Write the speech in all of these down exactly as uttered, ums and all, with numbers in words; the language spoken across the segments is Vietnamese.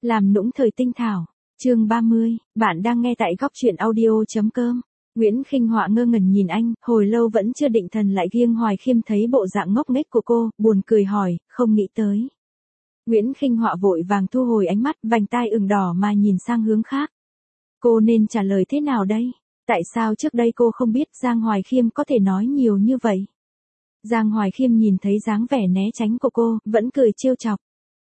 Làm nũng thời tinh thảo. Chương ba mươi, bạn đang nghe tại góc truyện audio.com. Nguyễn Khinh Họa ngơ ngẩn nhìn anh, hồi lâu vẫn chưa định thần lại Giang Hoài Khiêm thấy bộ dạng ngốc nghếch của cô, buồn cười hỏi, không nghĩ tới. Nguyễn Khinh Họa vội vàng thu hồi ánh mắt, vành tai ửng đỏ mà nhìn sang hướng khác. Cô nên trả lời thế nào đây? Tại sao trước đây cô không biết Giang Hoài Khiêm có thể nói nhiều như vậy? Giang Hoài Khiêm nhìn thấy dáng vẻ né tránh của cô, vẫn cười trêu chọc.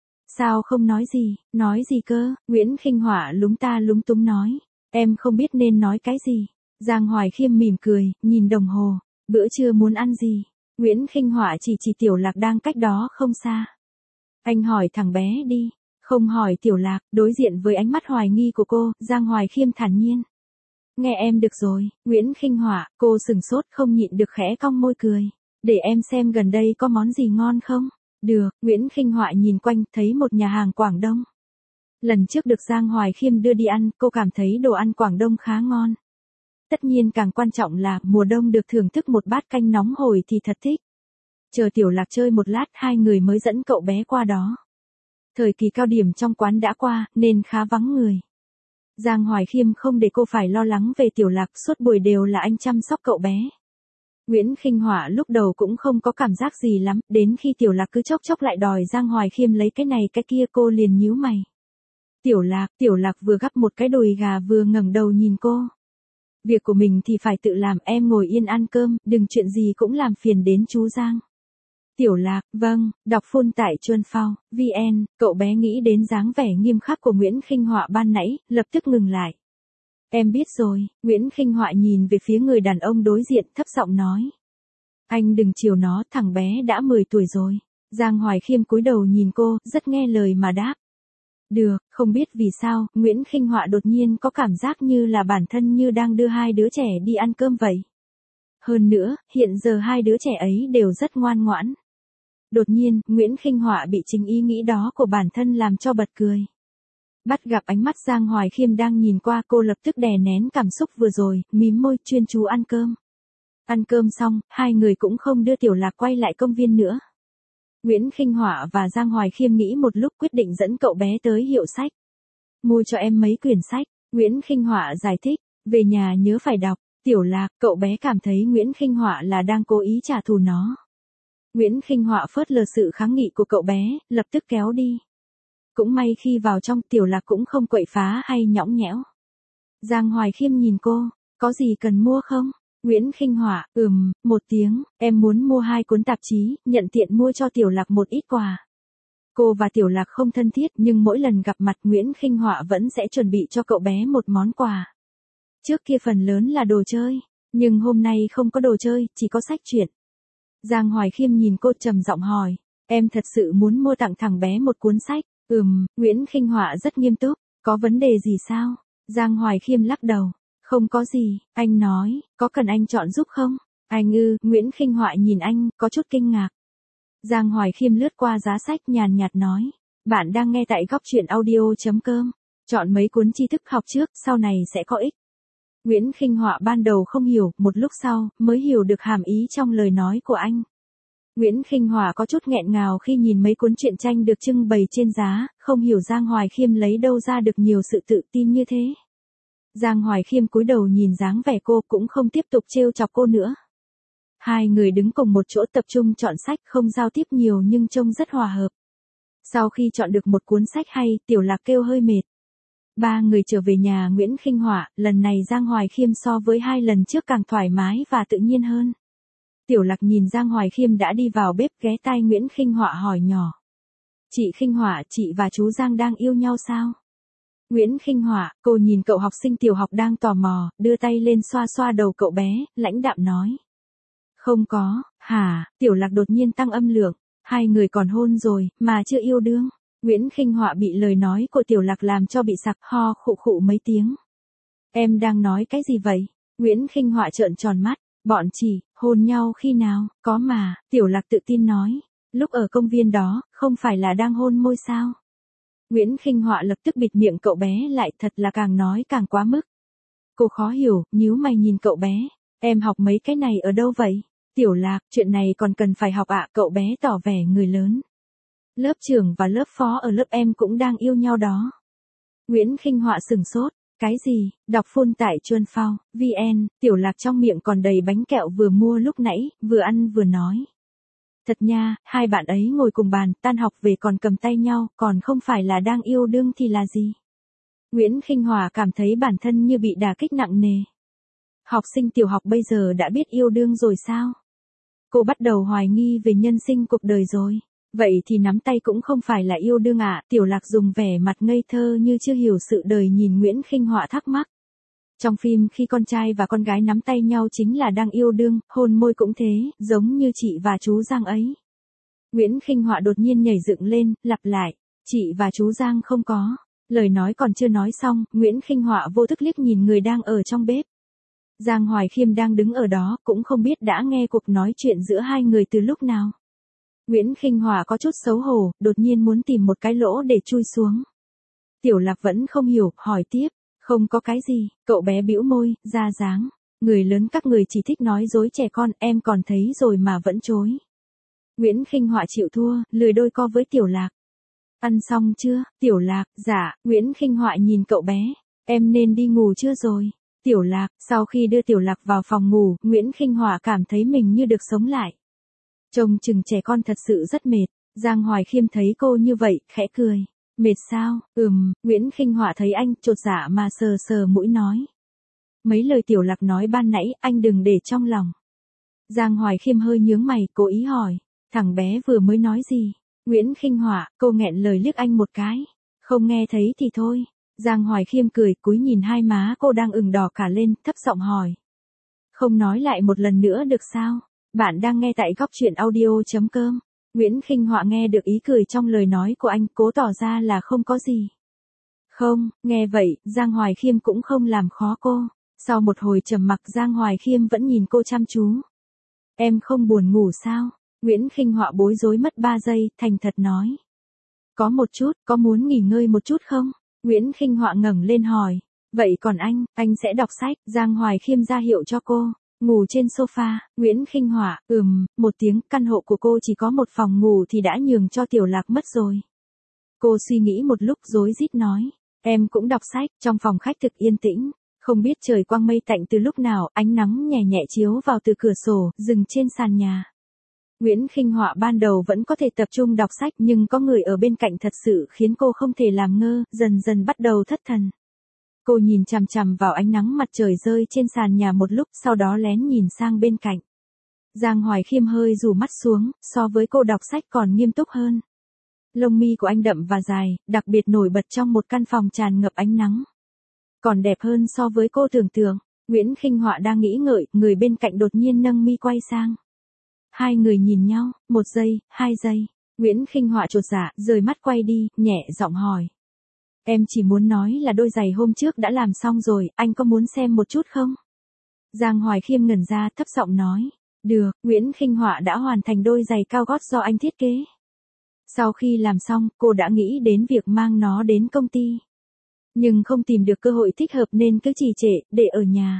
Sao không nói gì, nói gì cơ? Nguyễn Khinh Họa lúng ta lúng túng nói. Em không biết nên nói cái gì. Giang Hoài Khiêm mỉm cười, nhìn đồng hồ. Bữa trưa muốn ăn gì? Nguyễn Khinh Họa chỉ chỉ Tiểu Lạc đang cách đó không xa. Anh hỏi thằng bé đi. Không hỏi Tiểu Lạc, đối diện với ánh mắt hoài nghi của cô, Giang Hoài Khiêm thản nhiên. Nghe em được rồi, Nguyễn Khinh Họa, cô sừng sốt không nhịn được khẽ cong môi cười. Để em xem gần đây có món gì ngon không? Được, Nguyễn Khinh Họa nhìn quanh, thấy một nhà hàng Quảng Đông. Lần trước được Giang Hoài Khiêm đưa đi ăn, cô cảm thấy đồ ăn Quảng Đông khá ngon. Tất nhiên càng quan trọng là, mùa đông được thưởng thức một bát canh nóng hổi thì thật thích. Chờ Tiểu Lạc chơi một lát, hai người mới dẫn cậu bé qua đó. Thời kỳ cao điểm trong quán đã qua, nên khá vắng người. Giang Hoài Khiêm không để cô phải lo lắng về Tiểu Lạc, suốt buổi đều là anh chăm sóc cậu bé. Nguyễn Khinh Họa lúc đầu cũng không có cảm giác gì lắm, đến khi Tiểu Lạc cứ chốc chốc lại đòi Giang Hoài Khiêm lấy cái này cái kia cô liền nhíu mày. Tiểu Lạc, Tiểu Lạc vừa gắp một cái đùi gà vừa ngẩng đầu nhìn cô. Việc của mình thì phải tự làm, em ngồi yên ăn cơm, đừng chuyện gì cũng làm phiền đến chú Giang. Tiểu Lạc, vâng, đọc phun tại Chuân Phao, vn, cậu bé nghĩ đến dáng vẻ nghiêm khắc của Nguyễn Khinh Họa ban nãy, lập tức ngừng lại. Em biết rồi, Nguyễn Khinh Họa nhìn về phía người đàn ông đối diện, thấp giọng nói. Anh đừng chiều nó, thằng bé đã mười tuổi rồi. Giang Hoài Khiêm cúi đầu nhìn cô, rất nghe lời mà đáp. Được, không biết vì sao, Nguyễn Khinh Họa đột nhiên có cảm giác như là bản thân như đang đưa hai đứa trẻ đi ăn cơm vậy. Hơn nữa, hiện giờ hai đứa trẻ ấy đều rất ngoan ngoãn. Đột nhiên, Nguyễn Khinh Họa bị chính ý nghĩ đó của bản thân làm cho bật cười. Bắt gặp ánh mắt Giang Hoài Khiêm đang nhìn qua, cô lập tức đè nén cảm xúc vừa rồi, mím môi chuyên chú ăn cơm. Ăn cơm xong, hai người cũng không đưa Tiểu Lạc quay lại công viên nữa. Nguyễn Khinh Họa và Giang Hoài Khiêm nghĩ một lúc quyết định dẫn cậu bé tới hiệu sách. Mua cho em mấy quyển sách, Nguyễn Khinh Họa giải thích, về nhà nhớ phải đọc. Tiểu Lạc, cậu bé cảm thấy Nguyễn Khinh Họa là đang cố ý trả thù nó. Nguyễn Khinh Họa phớt lờ sự kháng nghị của cậu bé, lập tức kéo đi. Cũng may khi vào trong, Tiểu Lạc cũng không quậy phá hay nhõng nhẽo. Giang Hoài Khiêm nhìn cô, có gì cần mua không? Nguyễn Khinh Họa, ừm, một tiếng, em muốn mua hai cuốn tạp chí, nhận tiện mua cho Tiểu Lạc một ít quà. Cô và Tiểu Lạc không thân thiết, nhưng mỗi lần gặp mặt Nguyễn Khinh Họa vẫn sẽ chuẩn bị cho cậu bé một món quà. Trước kia phần lớn là đồ chơi, nhưng hôm nay không có đồ chơi, chỉ có sách truyện. Giang Hoài Khiêm nhìn cô trầm giọng hỏi, em thật sự muốn mua tặng thằng bé một cuốn sách? Ừm, Nguyễn Khinh Họa rất nghiêm túc, có vấn đề gì sao? Giang Hoài Khiêm lắc đầu, không có gì, anh nói, có cần anh chọn giúp không? Anh ư, Nguyễn Khinh Họa nhìn anh, có chút kinh ngạc. Giang Hoài Khiêm lướt qua giá sách nhàn nhạt nói, bạn đang nghe tại góc truyện audio.com, chọn mấy cuốn tri thức học trước, sau này sẽ có ích. Nguyễn Khinh Họa ban đầu không hiểu, một lúc sau, mới hiểu được hàm ý trong lời nói của anh. Nguyễn Khinh Họa có chút nghẹn ngào khi nhìn mấy cuốn truyện tranh được trưng bày trên giá, không hiểu Giang Hoài Khiêm lấy đâu ra được nhiều sự tự tin như thế. Giang Hoài Khiêm cúi đầu nhìn dáng vẻ cô cũng không tiếp tục trêu chọc cô nữa. Hai người đứng cùng một chỗ tập trung chọn sách, không giao tiếp nhiều nhưng trông rất hòa hợp. Sau khi chọn được một cuốn sách hay, Tiểu Lạc kêu hơi mệt. Ba người trở về nhà Nguyễn Khinh Họa, lần này Giang Hoài Khiêm so với hai lần trước càng thoải mái và tự nhiên hơn. Tiểu Lạc nhìn Giang Hoài Khiêm đã đi vào bếp, ghé tai Nguyễn Khinh Họa hỏi nhỏ. Chị Khinh Họa, chị và chú Giang đang yêu nhau sao? Nguyễn Khinh Họa, cô nhìn cậu học sinh tiểu học đang tò mò, đưa tay lên xoa xoa đầu cậu bé, lãnh đạm nói. Không có, hả? Tiểu Lạc đột nhiên tăng âm lượng, hai người còn hôn rồi, mà chưa yêu đương. Nguyễn Khinh Họa bị lời nói của Tiểu Lạc làm cho bị sặc ho khụ khụ mấy tiếng. Em đang nói cái gì vậy? Nguyễn Khinh Họa trợn tròn mắt, bọn chỉ, hôn nhau khi nào, có mà, Tiểu Lạc tự tin nói, lúc ở công viên đó, không phải là đang hôn môi sao? Nguyễn Khinh Họa lập tức bịt miệng cậu bé lại, thật là càng nói càng quá mức. Cô khó hiểu, nhíu mày nhìn cậu bé, em học mấy cái này ở đâu vậy? Tiểu Lạc, chuyện này còn cần phải học ạ, cậu bé tỏ vẻ người lớn. Lớp trưởng và lớp phó ở lớp em cũng đang yêu nhau đó. Nguyễn Khinh Họa sừng sốt. Cái gì? Đọc full tại chuan phao, vn, Tiểu Lạc trong miệng còn đầy bánh kẹo vừa mua lúc nãy, vừa ăn vừa nói. Thật nha, hai bạn ấy ngồi cùng bàn, tan học về còn cầm tay nhau, còn không phải là đang yêu đương thì là gì? Nguyễn Khinh Họa cảm thấy bản thân như bị đả kích nặng nề. Học sinh tiểu học bây giờ đã biết yêu đương rồi sao? Cô bắt đầu hoài nghi về nhân sinh cuộc đời rồi. Vậy thì nắm tay cũng không phải là yêu đương à? Tiểu Lạc dùng vẻ mặt ngây thơ như chưa hiểu sự đời nhìn Nguyễn Khinh Họa thắc mắc. Trong phim khi con trai và con gái nắm tay nhau chính là đang yêu đương, hôn môi cũng thế, giống như chị và chú Giang ấy. Nguyễn Khinh Họa đột nhiên nhảy dựng lên, lặp lại, chị và chú Giang không có. Lời nói còn chưa nói xong, Nguyễn Khinh Họa vô thức liếc nhìn người đang ở trong bếp. Giang Hoài Khiêm đang đứng ở đó, cũng không biết đã nghe cuộc nói chuyện giữa hai người từ lúc nào. Nguyễn Khinh Họa có chút xấu hổ, đột nhiên muốn tìm một cái lỗ để chui xuống. Tiểu Lạc vẫn không hiểu, hỏi tiếp, không có cái gì, cậu bé bĩu môi, ra dáng. Người lớn các người chỉ thích nói dối trẻ con, em còn thấy rồi mà vẫn chối. Nguyễn Khinh Họa chịu thua, lười đôi co với Tiểu Lạc. Ăn xong chưa? Tiểu Lạc, dạ. Nguyễn Khinh Họa nhìn cậu bé, em nên đi ngủ chưa rồi? Tiểu Lạc, sau khi đưa Tiểu Lạc vào phòng ngủ, Nguyễn Khinh Họa cảm thấy mình như được sống lại. Trông chừng trẻ con thật sự rất mệt. Giang Hoài Khiêm thấy cô như vậy, khẽ cười. Mệt sao? Ừm, Nguyễn Khinh Họa thấy anh, chột dạ mà sờ sờ mũi nói. Mấy lời Tiểu Lạc nói ban nãy, anh đừng để trong lòng. Giang Hoài Khiêm hơi nhướng mày, cố ý hỏi. Thằng bé vừa mới nói gì? Nguyễn Khinh Họa, cô nghẹn lời liếc anh một cái. Không nghe thấy thì thôi. Giang Hoài Khiêm cười, cúi nhìn hai má cô đang ửng đỏ cả lên, thấp giọng hỏi. Không nói lại một lần nữa được sao? Bạn đang nghe tại góc truyện audio.com. Nguyễn Khinh Họa nghe được ý cười trong lời nói của anh, cố tỏ ra là không có gì. Không, nghe vậy, Giang Hoài Khiêm cũng không làm khó cô. Sau một hồi trầm mặc, Giang Hoài Khiêm vẫn nhìn cô chăm chú. Em không buồn ngủ sao? Nguyễn Khinh Họa bối rối mất ba giây, thành thật nói. Có một chút, có muốn nghỉ ngơi một chút không? Nguyễn Khinh Họa ngẩng lên hỏi. Vậy còn anh, anh sẽ đọc sách. Giang Hoài Khiêm ra hiệu cho cô. Ngủ trên sofa, Nguyễn Khinh Họa, ừm, một tiếng, căn hộ của cô chỉ có một phòng ngủ thì đã nhường cho Tiểu Lạc mất rồi. Cô suy nghĩ một lúc rối rít nói, em cũng đọc sách. Trong phòng khách thực yên tĩnh, không biết trời quang mây tạnh từ lúc nào, ánh nắng nhẹ nhẹ chiếu vào từ cửa sổ, dừng trên sàn nhà. Nguyễn Khinh Họa ban đầu vẫn có thể tập trung đọc sách, nhưng có người ở bên cạnh thật sự khiến cô không thể làm ngơ, dần dần bắt đầu thất thần. Cô nhìn chằm chằm vào ánh nắng mặt trời rơi trên sàn nhà một lúc, sau đó lén nhìn sang bên cạnh. Giang Hoài Khiêm hơi rủ mắt xuống, so với cô đọc sách còn nghiêm túc hơn. Lông mi của anh đậm và dài, đặc biệt nổi bật trong một căn phòng tràn ngập ánh nắng. Còn đẹp hơn so với cô tưởng tượng. Nguyễn Khinh Họa đang nghĩ ngợi, người bên cạnh đột nhiên nâng mi quay sang. Hai người nhìn nhau, một giây, hai giây. Nguyễn Khinh Họa chột dạ, rời mắt quay đi, nhẹ giọng hỏi. Em chỉ muốn nói là đôi giày hôm trước đã làm xong rồi, anh có muốn xem một chút không? Giang Hoài Khiêm ngẩn ra, thấp giọng nói. Được, Nguyễn Khinh Họa đã hoàn thành đôi giày cao gót do anh thiết kế. Sau khi làm xong, cô đã nghĩ đến việc mang nó đến công ty. Nhưng không tìm được cơ hội thích hợp nên cứ trì trệ, để ở nhà.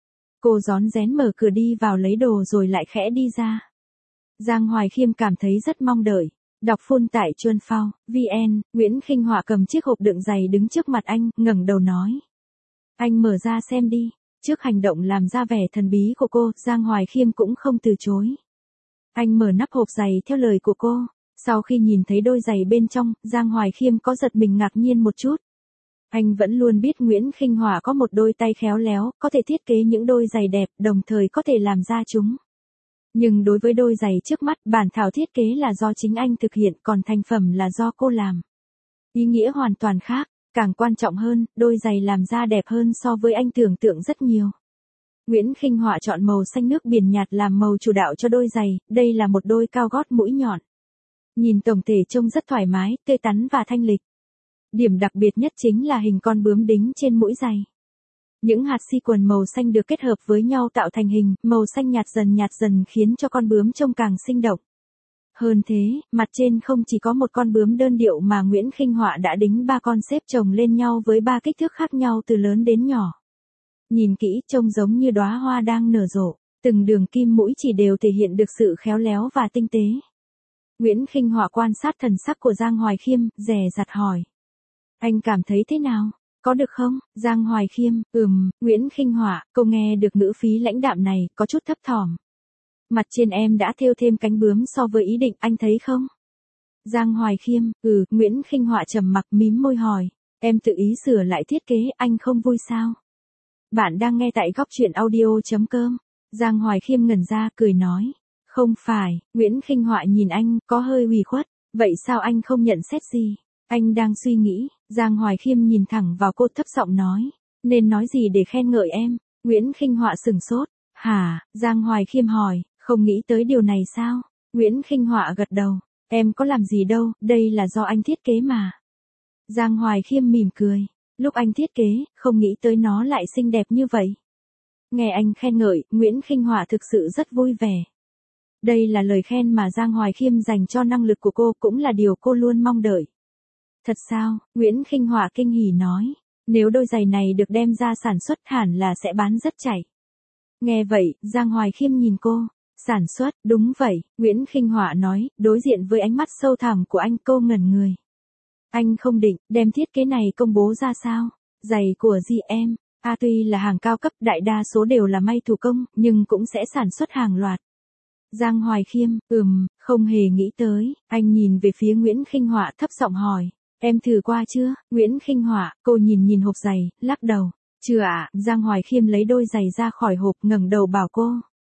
Cô rón rén mở cửa đi vào lấy đồ rồi lại khẽ đi ra. Giang Hoài Khiêm cảm thấy rất mong đợi. Đọc full tại chuan phao, vn, Nguyễn Khinh Họa cầm chiếc hộp đựng giày đứng trước mặt anh, ngẩng đầu nói. Anh mở ra xem đi. Trước hành động làm ra vẻ thần bí của cô, Giang Hoài Khiêm cũng không từ chối. Anh mở nắp hộp giày theo lời của cô. Sau khi nhìn thấy đôi giày bên trong, Giang Hoài Khiêm có giật mình ngạc nhiên một chút. Anh vẫn luôn biết Nguyễn Khinh Họa có một đôi tay khéo léo, có thể thiết kế những đôi giày đẹp, đồng thời có thể làm ra chúng. Nhưng đối với đôi giày trước mắt, bản thảo thiết kế là do chính anh thực hiện, còn thành phẩm là do cô làm. Ý nghĩa hoàn toàn khác, càng quan trọng hơn, đôi giày làm ra đẹp hơn so với anh tưởng tượng rất nhiều. Nguyễn Khinh Họa chọn màu xanh nước biển nhạt làm màu chủ đạo cho đôi giày, đây là một đôi cao gót mũi nhọn. Nhìn tổng thể trông rất thoải mái, tươi tắn và thanh lịch. Điểm đặc biệt nhất chính là hình con bướm đính trên mũi giày. Những hạt xi quần màu xanh được kết hợp với nhau tạo thành hình, màu xanh nhạt dần nhạt dần khiến cho con bướm trông càng sinh động. Hơn thế, mặt trên không chỉ có một con bướm đơn điệu mà Nguyễn Khinh Họa đã đính ba con xếp chồng lên nhau với ba kích thước khác nhau từ lớn đến nhỏ. Nhìn kỹ trông giống như đóa hoa đang nở rộ, từng đường kim mũi chỉ đều thể hiện được sự khéo léo và tinh tế. Nguyễn Khinh Họa quan sát thần sắc của Giang Hoài Khiêm, dè dặt hỏi. Anh cảm thấy thế nào? Có được không? Giang Hoài Khiêm, ừm, Nguyễn Khinh Họa, cô nghe được ngữ khí lãnh đạm này, có chút thấp thỏm. Mặt trên em đã thêu thêm cánh bướm so với ý định, anh thấy không? Giang Hoài Khiêm, ừ, Nguyễn Khinh Họa trầm mặc mím môi hỏi, em tự ý sửa lại thiết kế, anh không vui sao? Bạn đang nghe tại góc truyện audio.com. Giang Hoài Khiêm ngẩn ra, cười nói, không phải, Nguyễn Khinh Họa nhìn anh, có hơi ủy khuất, vậy sao anh không nhận xét gì? Anh đang suy nghĩ, Giang Hoài Khiêm nhìn thẳng vào cô thấp giọng nói, nên nói gì để khen ngợi em? Nguyễn Khinh Họa sừng sốt, hả? Giang Hoài Khiêm hỏi, không nghĩ tới điều này sao? Nguyễn Khinh Họa gật đầu, em có làm gì đâu, đây là do anh thiết kế mà. Giang Hoài Khiêm mỉm cười, lúc anh thiết kế, không nghĩ tới nó lại xinh đẹp như vậy. Nghe anh khen ngợi, Nguyễn Khinh Họa thực sự rất vui vẻ. Đây là lời khen mà Giang Hoài Khiêm dành cho năng lực của cô, cũng là điều cô luôn mong đợi. Thật sao? Nguyễn Khinh Họa kinh hỉ nói, nếu đôi giày này được đem ra sản xuất hẳn là sẽ bán rất chạy. Nghe vậy, Giang Hoài Khiêm nhìn cô, sản xuất, đúng vậy, Nguyễn Khinh Họa nói, đối diện với ánh mắt sâu thẳm của anh, cô ngẩn người. Anh không định đem thiết kế này công bố ra sao? Giày của giê em, à tuy là hàng cao cấp, đại đa số đều là may thủ công, nhưng cũng sẽ sản xuất hàng loạt. Giang Hoài Khiêm, ừm, không hề nghĩ tới, anh nhìn về phía Nguyễn Khinh Họa thấp giọng hỏi, em thử qua chưa? Nguyễn Khinh Họa, cô nhìn nhìn hộp giày, lắc đầu, chưa ạ. Giang Hoài Khiêm lấy đôi giày ra khỏi hộp, ngẩng đầu bảo cô,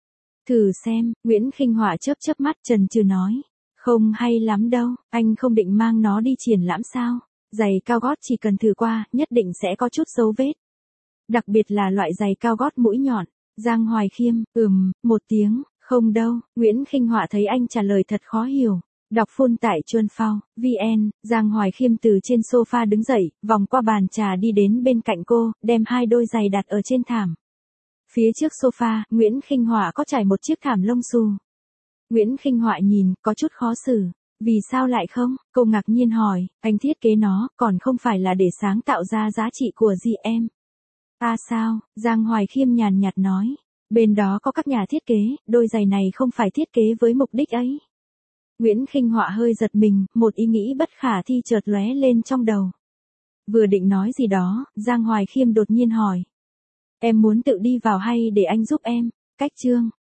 thử xem. Nguyễn Khinh Họa chớp chớp mắt, chần chừ nói, không hay lắm đâu, anh không định mang nó đi triển lãm sao? Giày cao gót chỉ cần thử qua, nhất định sẽ có chút dấu vết. Đặc biệt là loại giày cao gót mũi nhọn. Giang Hoài Khiêm, ừm, một tiếng, không đâu. Nguyễn Khinh Họa thấy anh trả lời thật khó hiểu. Đọc phun tại chuan phao, vn, Giang Hoài Khiêm từ trên sofa đứng dậy, vòng qua bàn trà đi đến bên cạnh cô, đem hai đôi giày đặt ở trên thảm. Phía trước sofa, Nguyễn Khinh Họa có trải một chiếc thảm lông xù. Nguyễn Khinh Họa nhìn, có chút khó xử. Vì sao lại không? Cô ngạc nhiên hỏi, anh thiết kế nó, còn không phải là để sáng tạo ra giá trị của giê em. À sao? Giang Hoài Khiêm nhàn nhạt nói. Bên đó có các nhà thiết kế, đôi giày này không phải thiết kế với mục đích ấy. Nguyễn Khinh Họa hơi giật mình, một ý nghĩ bất khả thi chợt lóe lên trong đầu. Vừa định nói gì đó, Giang Hoài Khiêm đột nhiên hỏi. Em muốn tự đi vào hay để anh giúp em? Cách chương.